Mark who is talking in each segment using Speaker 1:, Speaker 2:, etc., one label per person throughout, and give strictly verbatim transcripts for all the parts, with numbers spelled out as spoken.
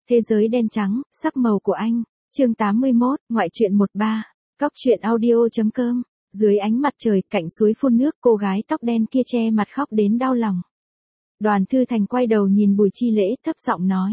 Speaker 1: Thế giới đen trắng, sắc màu của anh. Chương tám mươi mốt, ngoại truyện một ba. Cóc truyện audio.com. Dưới ánh mặt trời, cạnh suối phun nước, cô gái tóc đen kia che mặt khóc đến đau lòng. Đoàn Thư Thành quay đầu nhìn Bùi Chi Lễ, thấp giọng nói: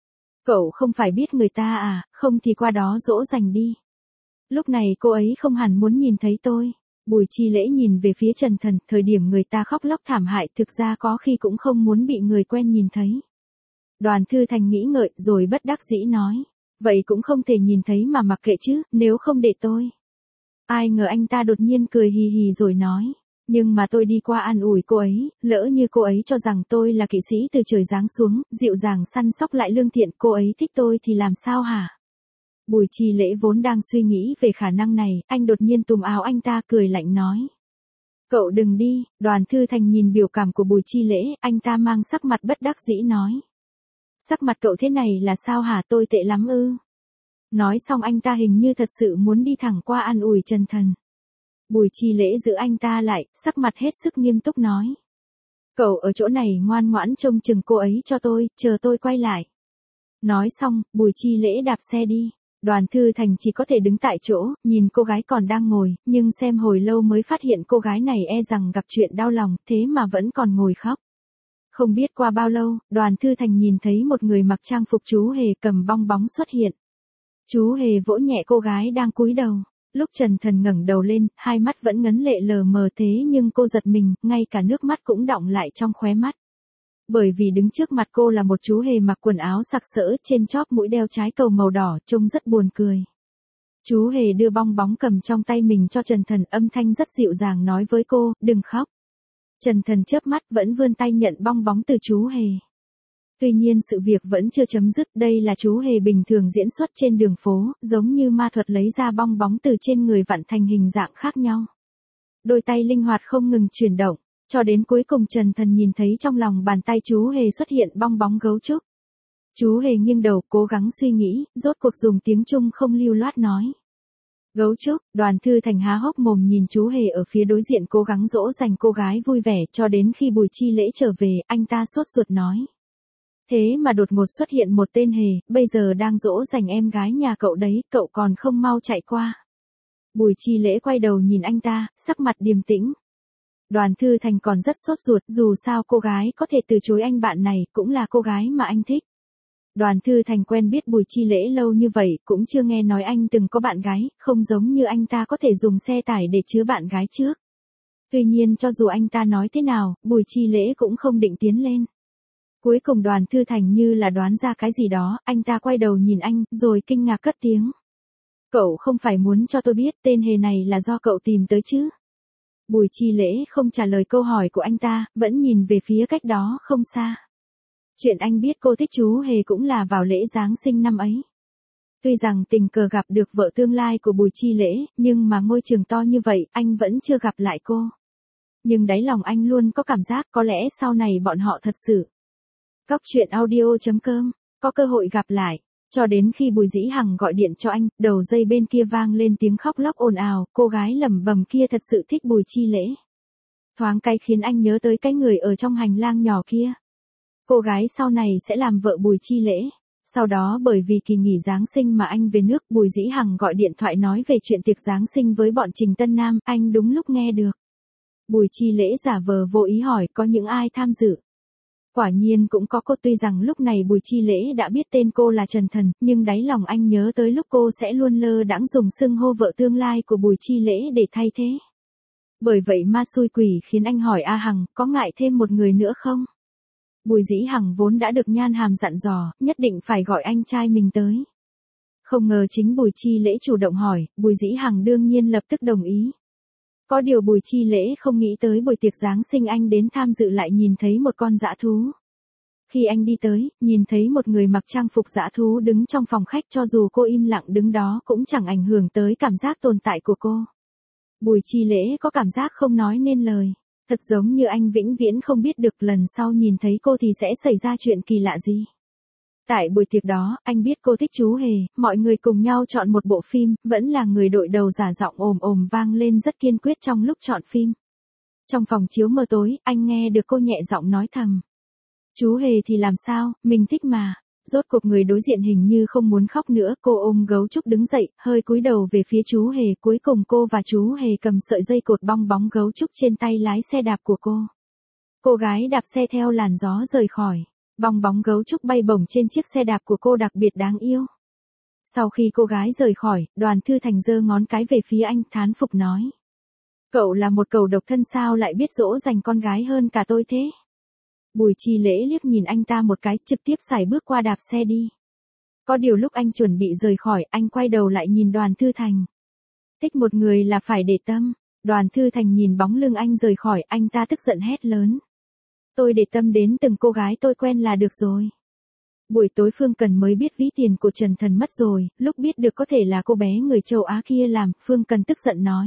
Speaker 1: "Cậu không phải biết người ta à, không thì qua đó dỗ dành đi." Lúc này cô ấy không hẳn muốn nhìn thấy tôi. Bùi Chi Lễ nhìn về phía Trần Thần, thời điểm người ta khóc lóc thảm hại thực ra có khi cũng không muốn bị người quen nhìn thấy. Đoàn Thư Thành nghĩ ngợi rồi bất đắc dĩ nói: "Vậy cũng không thể nhìn thấy mà mặc kệ chứ, nếu không để tôi." Ai ngờ anh ta đột nhiên cười hì hì rồi nói: "Nhưng mà tôi đi qua an ủi cô ấy, lỡ như cô ấy cho rằng tôi là kỵ sĩ từ trời giáng xuống, dịu dàng săn sóc lại lương thiện, cô ấy thích tôi thì làm sao hả?" Bùi Chi Lễ vốn đang suy nghĩ về khả năng này, anh đột nhiên túm áo anh ta cười lạnh nói: "Cậu đừng đi." Đoàn Thư Thành nhìn biểu cảm của Bùi Chi Lễ, anh ta mang sắc mặt bất đắc dĩ nói: "Sắc mặt cậu thế này là sao hả, tôi tệ lắm ư?" Nói xong anh ta hình như thật sự muốn đi thẳng qua an ủi Trần Thần. Bùi Chi Lễ giữ anh ta lại, sắc mặt hết sức nghiêm túc nói: "Cậu ở chỗ này ngoan ngoãn trông chừng cô ấy cho tôi, chờ tôi quay lại." Nói xong, Bùi Chi Lễ đạp xe đi. Đoàn Thư Thành chỉ có thể đứng tại chỗ, nhìn cô gái còn đang ngồi, nhưng xem hồi lâu mới phát hiện cô gái này e rằng gặp chuyện đau lòng, thế mà vẫn còn ngồi khóc. Không biết qua bao lâu, Đoàn Thư Thành nhìn thấy một người mặc trang phục chú hề cầm bong bóng xuất hiện. Chú hề vỗ nhẹ cô gái đang cúi đầu. Lúc Trần Thần ngẩng đầu lên, hai mắt vẫn ngấn lệ lờ mờ thế nhưng cô giật mình, ngay cả nước mắt cũng đọng lại trong khóe mắt. Bởi vì đứng trước mặt cô là một chú hề mặc quần áo sặc sỡ, trên chóp mũi đeo trái cầu màu đỏ, trông rất buồn cười. Chú hề đưa bong bóng cầm trong tay mình cho Trần Thần, âm thanh rất dịu dàng nói với cô: "Đừng khóc." Trần Thần chớp mắt vẫn vươn tay nhận bong bóng từ chú hề. Tuy nhiên sự việc vẫn chưa chấm dứt, đây là chú hề bình thường diễn xuất trên đường phố, giống như ma thuật lấy ra bong bóng từ trên người vặn thành hình dạng khác nhau. Đôi tay linh hoạt không ngừng chuyển động, cho đến cuối cùng Trần Thần nhìn thấy trong lòng bàn tay chú hề xuất hiện bong bóng gấu trúc. Chú hề nghiêng đầu cố gắng suy nghĩ, rốt cuộc dùng tiếng Trung không lưu loát nói: "Gấu trúc." Đoàn Thư Thành há hốc mồm nhìn chú hề ở phía đối diện cố gắng dỗ dành cô gái vui vẻ, cho đến khi Bùi Chi Lễ trở về, anh ta sốt ruột nói: "Thế mà đột ngột xuất hiện một tên hề, bây giờ đang dỗ dành em gái nhà cậu đấy, cậu còn không mau chạy qua." Bùi Chi Lễ quay đầu nhìn anh ta, sắc mặt điềm tĩnh. Đoàn Thư Thành còn rất sốt ruột, dù sao cô gái có thể từ chối anh bạn này, cũng là cô gái mà anh thích. Đoàn Thư Thành quen biết Bùi Chi Lễ lâu như vậy, cũng chưa nghe nói anh từng có bạn gái, không giống như anh ta có thể dùng xe tải để chứa bạn gái trước. Tuy nhiên cho dù anh ta nói thế nào, Bùi Chi Lễ cũng không định tiến lên. Cuối cùng Đoàn Thư Thành như là đoán ra cái gì đó, anh ta quay đầu nhìn anh, rồi kinh ngạc cất tiếng: "Cậu không phải muốn cho tôi biết tên hề này là do cậu tìm tới chứ?" Bùi Chi Lễ không trả lời câu hỏi của anh ta, vẫn nhìn về phía cách đó không xa. Chuyện anh biết cô thích chú hề cũng là vào lễ Giáng sinh năm ấy. Tuy rằng tình cờ gặp được vợ tương lai của Bùi Chi Lễ, nhưng mà ngôi trường to như vậy, anh vẫn chưa gặp lại cô. Nhưng đáy lòng anh luôn có cảm giác có lẽ sau này bọn họ thật sự. Cóc truyện audio.com, có cơ hội gặp lại. Cho đến khi Bùi Dĩ Hằng gọi điện cho anh, đầu dây bên kia vang lên tiếng khóc lóc ồn ào, cô gái lẩm bẩm kia thật sự thích Bùi Chi Lễ. Thoáng cái khiến anh nhớ tới cái người ở trong hành lang nhỏ kia. Cô gái sau này sẽ làm vợ Bùi Chi Lễ. Sau đó bởi vì kỳ nghỉ Giáng sinh mà anh về nước, Bùi Dĩ Hằng gọi điện thoại nói về chuyện tiệc Giáng sinh với bọn Trình Tân Nam, anh đúng lúc nghe được. Bùi Chi Lễ giả vờ vô ý hỏi có những ai tham dự. Quả nhiên cũng có cô, tuy rằng lúc này Bùi Chi Lễ đã biết tên cô là Trần Thần, nhưng đáy lòng anh nhớ tới lúc cô sẽ luôn lơ đãng dùng xưng hô vợ tương lai của Bùi Chi Lễ để thay thế. Bởi vậy ma xui quỷ khiến anh hỏi A Hằng, có ngại thêm một người nữa không? Bùi Dĩ Hằng vốn đã được Nhan Hàm dặn dò, nhất định phải gọi anh trai mình tới. Không ngờ chính Bùi Chi Lễ chủ động hỏi, Bùi Dĩ Hằng đương nhiên lập tức đồng ý. Có điều Bùi Chi Lễ không nghĩ tới buổi tiệc Giáng sinh anh đến tham dự lại nhìn thấy một con dã thú. Khi anh đi tới, nhìn thấy một người mặc trang phục dã thú đứng trong phòng khách, cho dù cô im lặng đứng đó cũng chẳng ảnh hưởng tới cảm giác tồn tại của cô. Bùi Chi Lễ có cảm giác không nói nên lời. Thật giống như anh vĩnh viễn không biết được lần sau nhìn thấy cô thì sẽ xảy ra chuyện kỳ lạ gì. Tại buổi tiệc đó, anh biết cô thích chú hề, mọi người cùng nhau chọn một bộ phim, vẫn là người đội đầu giả giọng ồm ồm vang lên rất kiên quyết trong lúc chọn phim. Trong phòng chiếu mờ tối, anh nghe được cô nhẹ giọng nói thầm: "Chú hề thì làm sao, mình thích mà." Rốt cuộc người đối diện hình như không muốn khóc nữa, cô ôm gấu trúc đứng dậy, hơi cúi đầu về phía chú Hề, cuối cùng cô và chú Hề cầm sợi dây cột bong bóng gấu trúc trên tay lái xe đạp của cô. Cô gái đạp xe theo làn gió rời khỏi, bong bóng gấu trúc bay bổng trên chiếc xe đạp của cô đặc biệt đáng yêu. Sau khi cô gái rời khỏi, Đoàn Thư Thành giơ ngón cái về phía anh, thán phục nói. Cậu là một cẩu độc thân sao lại biết dỗ dành con gái hơn cả tôi thế? Bùi Chi Lễ liếc nhìn anh ta một cái, trực tiếp sải bước qua đạp xe đi. Có điều lúc anh chuẩn bị rời khỏi, anh quay đầu lại nhìn Đoàn Thư Thành. Thích một người là phải để tâm. Đoàn Thư Thành nhìn bóng lưng anh rời khỏi, anh ta tức giận hét lớn. Tôi để tâm đến từng cô gái tôi quen là được rồi. Buổi tối Phương Cần mới biết ví tiền của Trần Thần mất rồi, lúc biết được có thể là cô bé người châu Á kia làm, Phương Cần tức giận nói.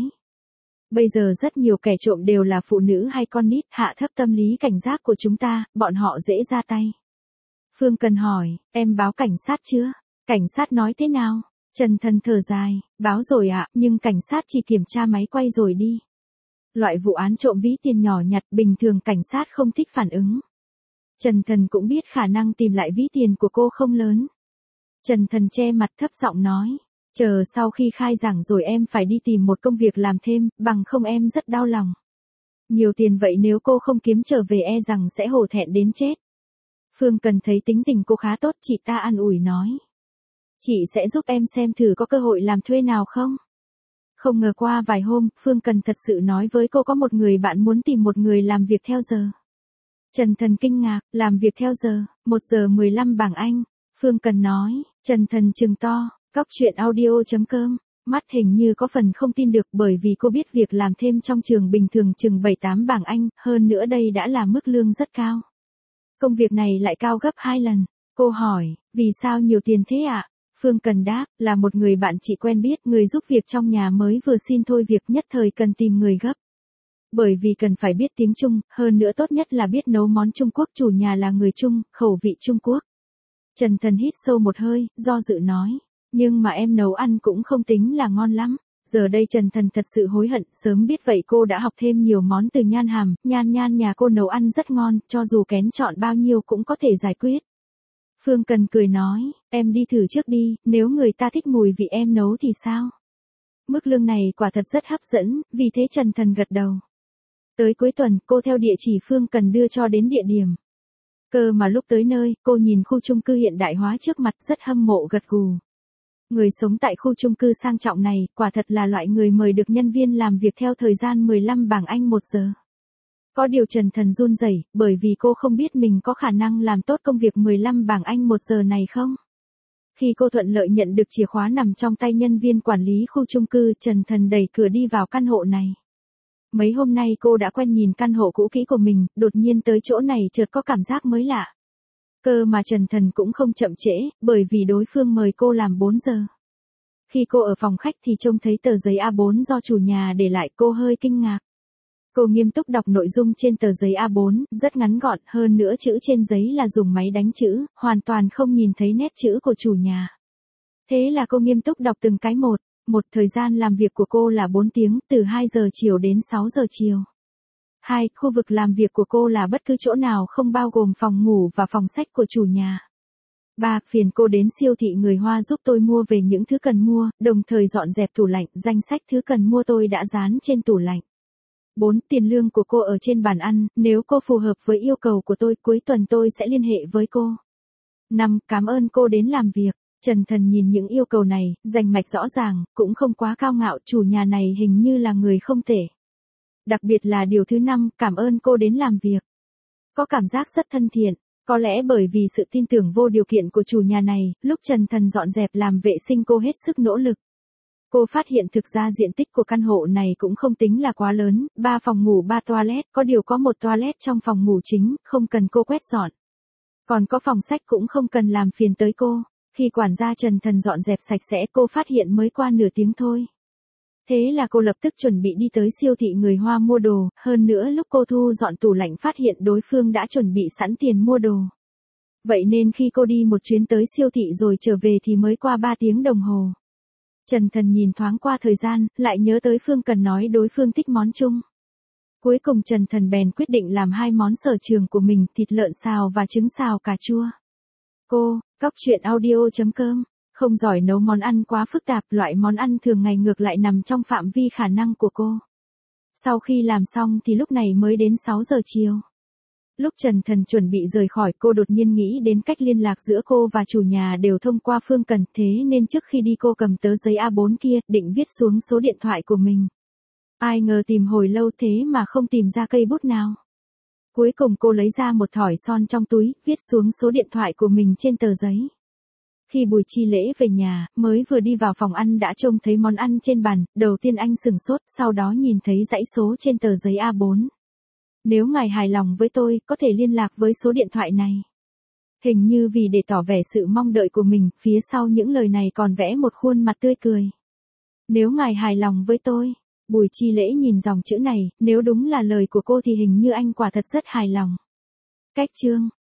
Speaker 1: Bây giờ rất nhiều kẻ trộm đều là phụ nữ hay con nít, hạ thấp tâm lý cảnh giác của chúng ta, bọn họ dễ ra tay. Phương Cần hỏi, em báo cảnh sát chưa? Cảnh sát nói thế nào? Trần Thần thở dài, báo rồi ạ, nhưng cảnh sát chỉ kiểm tra máy quay rồi đi. Loại vụ án trộm ví tiền nhỏ nhặt bình thường cảnh sát không thích phản ứng. Trần Thần cũng biết khả năng tìm lại ví tiền của cô không lớn. Trần Thần che mặt thấp giọng nói, chờ sau khi khai giảng rồi em phải đi tìm một công việc làm thêm, bằng không em rất đau lòng. Nhiều tiền vậy nếu cô không kiếm trở về e rằng sẽ hổ thẹn đến chết. Phương Cần thấy tính tình cô khá tốt, chị ta an ủi nói. Chị sẽ giúp em xem thử có cơ hội làm thuê nào không? Không ngờ qua vài hôm, Phương Cần thật sự nói với cô có một người bạn muốn tìm một người làm việc theo giờ. Trần Thần kinh ngạc, làm việc theo giờ, một giờ mười lăm bảng Anh. Phương Cần nói, Trần Thần trừng to, cóc truyện audio chấm com, mắt hình như có phần không tin được bởi vì cô biết việc làm thêm trong trường bình thường chừng bảy tám bảng Anh, hơn nữa đây đã là mức lương rất cao. Công việc này lại cao gấp hai lần. Cô hỏi, vì sao nhiều tiền thế ạ? À? Phương Cần đáp, là một người bạn chị quen biết, người giúp việc trong nhà mới vừa xin thôi việc, nhất thời cần tìm người gấp. Bởi vì cần phải biết tiếng Trung, hơn nữa tốt nhất là biết nấu món Trung Quốc, chủ nhà là người Trung, khẩu vị Trung Quốc. Trần Thần hít sâu một hơi, do dự nói, nhưng mà em nấu ăn cũng không tính là ngon lắm. Giờ đây Trần Thần thật sự hối hận, sớm biết vậy cô đã học thêm nhiều món từ Nhan Hàm, Nhan Nhan nhà cô nấu ăn rất ngon, cho dù kén chọn bao nhiêu cũng có thể giải quyết. Phương Cần cười nói, em đi thử trước đi, nếu người ta thích mùi vị em nấu thì sao? Mức lương này quả thật rất hấp dẫn, vì thế Trần Thần gật đầu. Tới cuối tuần, cô theo địa chỉ Phương Cần đưa cho đến địa điểm. Cơ mà lúc tới nơi, cô nhìn khu chung cư hiện đại hóa trước mặt rất hâm mộ gật gù. Người sống tại khu chung cư sang trọng này, quả thật là loại người mời được nhân viên làm việc theo thời gian mười lăm bảng Anh một giờ. Có điều Trần Thần run rẩy, bởi vì cô không biết mình có khả năng làm tốt công việc mười lăm bảng Anh một giờ này không. Khi cô thuận lợi nhận được chìa khóa nằm trong tay nhân viên quản lý khu chung cư, Trần Thần đẩy cửa đi vào căn hộ này. Mấy hôm nay cô đã quen nhìn căn hộ cũ kỹ của mình, đột nhiên tới chỗ này chợt có cảm giác mới lạ. Cơ mà Trần Thần cũng không chậm trễ, bởi vì đối phương mời cô làm bốn giờ. Khi cô ở phòng khách thì trông thấy tờ giấy A bốn do chủ nhà để lại, cô hơi kinh ngạc. Cô nghiêm túc đọc nội dung trên tờ giấy A bốn, rất ngắn gọn, hơn nữa chữ trên giấy là dùng máy đánh chữ, hoàn toàn không nhìn thấy nét chữ của chủ nhà. Thế là cô nghiêm túc đọc từng cái một. Một, thời gian làm việc của cô là bốn tiếng, từ hai giờ chiều đến sáu giờ chiều. Hai, khu vực làm việc của cô là bất cứ chỗ nào không bao gồm phòng ngủ và phòng sách của chủ nhà. Ba, phiền cô đến siêu thị người Hoa giúp tôi mua về những thứ cần mua, đồng thời dọn dẹp tủ lạnh, danh sách thứ cần mua tôi đã dán trên tủ lạnh. Bốn, tiền lương của cô ở trên bàn ăn, nếu cô phù hợp với yêu cầu của tôi, cuối tuần tôi sẽ liên hệ với cô. Năm, cảm ơn cô đến làm việc. Trần Thần nhìn những yêu cầu này, rành mạch rõ ràng, cũng không quá cao ngạo, chủ nhà này hình như là người không tệ. Đặc biệt là điều thứ năm, cảm ơn cô đến làm việc. Có cảm giác rất thân thiện, có lẽ bởi vì sự tin tưởng vô điều kiện của chủ nhà này, lúc Trần Thần dọn dẹp làm vệ sinh cô hết sức nỗ lực. Cô phát hiện thực ra diện tích của căn hộ này cũng không tính là quá lớn, ba phòng ngủ ba toilet, có điều có một toilet trong phòng ngủ chính, không cần cô quét dọn. Còn có phòng sách cũng không cần làm phiền tới cô. Khi quản gia Trần Thần dọn dẹp sạch sẽ cô phát hiện mới qua nửa tiếng thôi. Thế là cô lập tức chuẩn bị đi tới siêu thị người Hoa mua đồ, hơn nữa lúc cô thu dọn tủ lạnh phát hiện đối phương đã chuẩn bị sẵn tiền mua đồ. Vậy nên khi cô đi một chuyến tới siêu thị rồi trở về thì mới qua ba tiếng đồng hồ. Trần Thần nhìn thoáng qua thời gian, lại nhớ tới Phương Cần nói đối phương thích món Trung. Cuối cùng Trần Thần bèn quyết định làm hai món sở trường của mình, thịt lợn xào và trứng xào cà chua. Cô, cóc truyện audio chấm com, không giỏi nấu món ăn quá phức tạp, loại món ăn thường ngày ngược lại nằm trong phạm vi khả năng của cô. Sau khi làm xong thì lúc này mới đến sáu giờ chiều. Lúc Trần Thần chuẩn bị rời khỏi, cô đột nhiên nghĩ đến cách liên lạc giữa cô và chủ nhà đều thông qua Phương Cần, thế nên trước khi đi cô cầm tờ giấy A bốn kia, định viết xuống số điện thoại của mình. Ai ngờ tìm hồi lâu thế mà không tìm ra cây bút nào. Cuối cùng cô lấy ra một thỏi son trong túi, viết xuống số điện thoại của mình trên tờ giấy. Khi Bùi Chi Lễ về nhà, mới vừa đi vào phòng ăn đã trông thấy món ăn trên bàn, đầu tiên anh sửng sốt, sau đó nhìn thấy dãy số trên tờ giấy A bốn. Nếu ngài hài lòng với tôi, có thể liên lạc với số điện thoại này. Hình như vì để tỏ vẻ sự mong đợi của mình, phía sau những lời này còn vẽ một khuôn mặt tươi cười. Nếu ngài hài lòng với tôi. Bùi Chi Lễ nhìn dòng chữ này, nếu đúng là lời của cô thì hình như anh quả thật rất hài lòng. Cách chương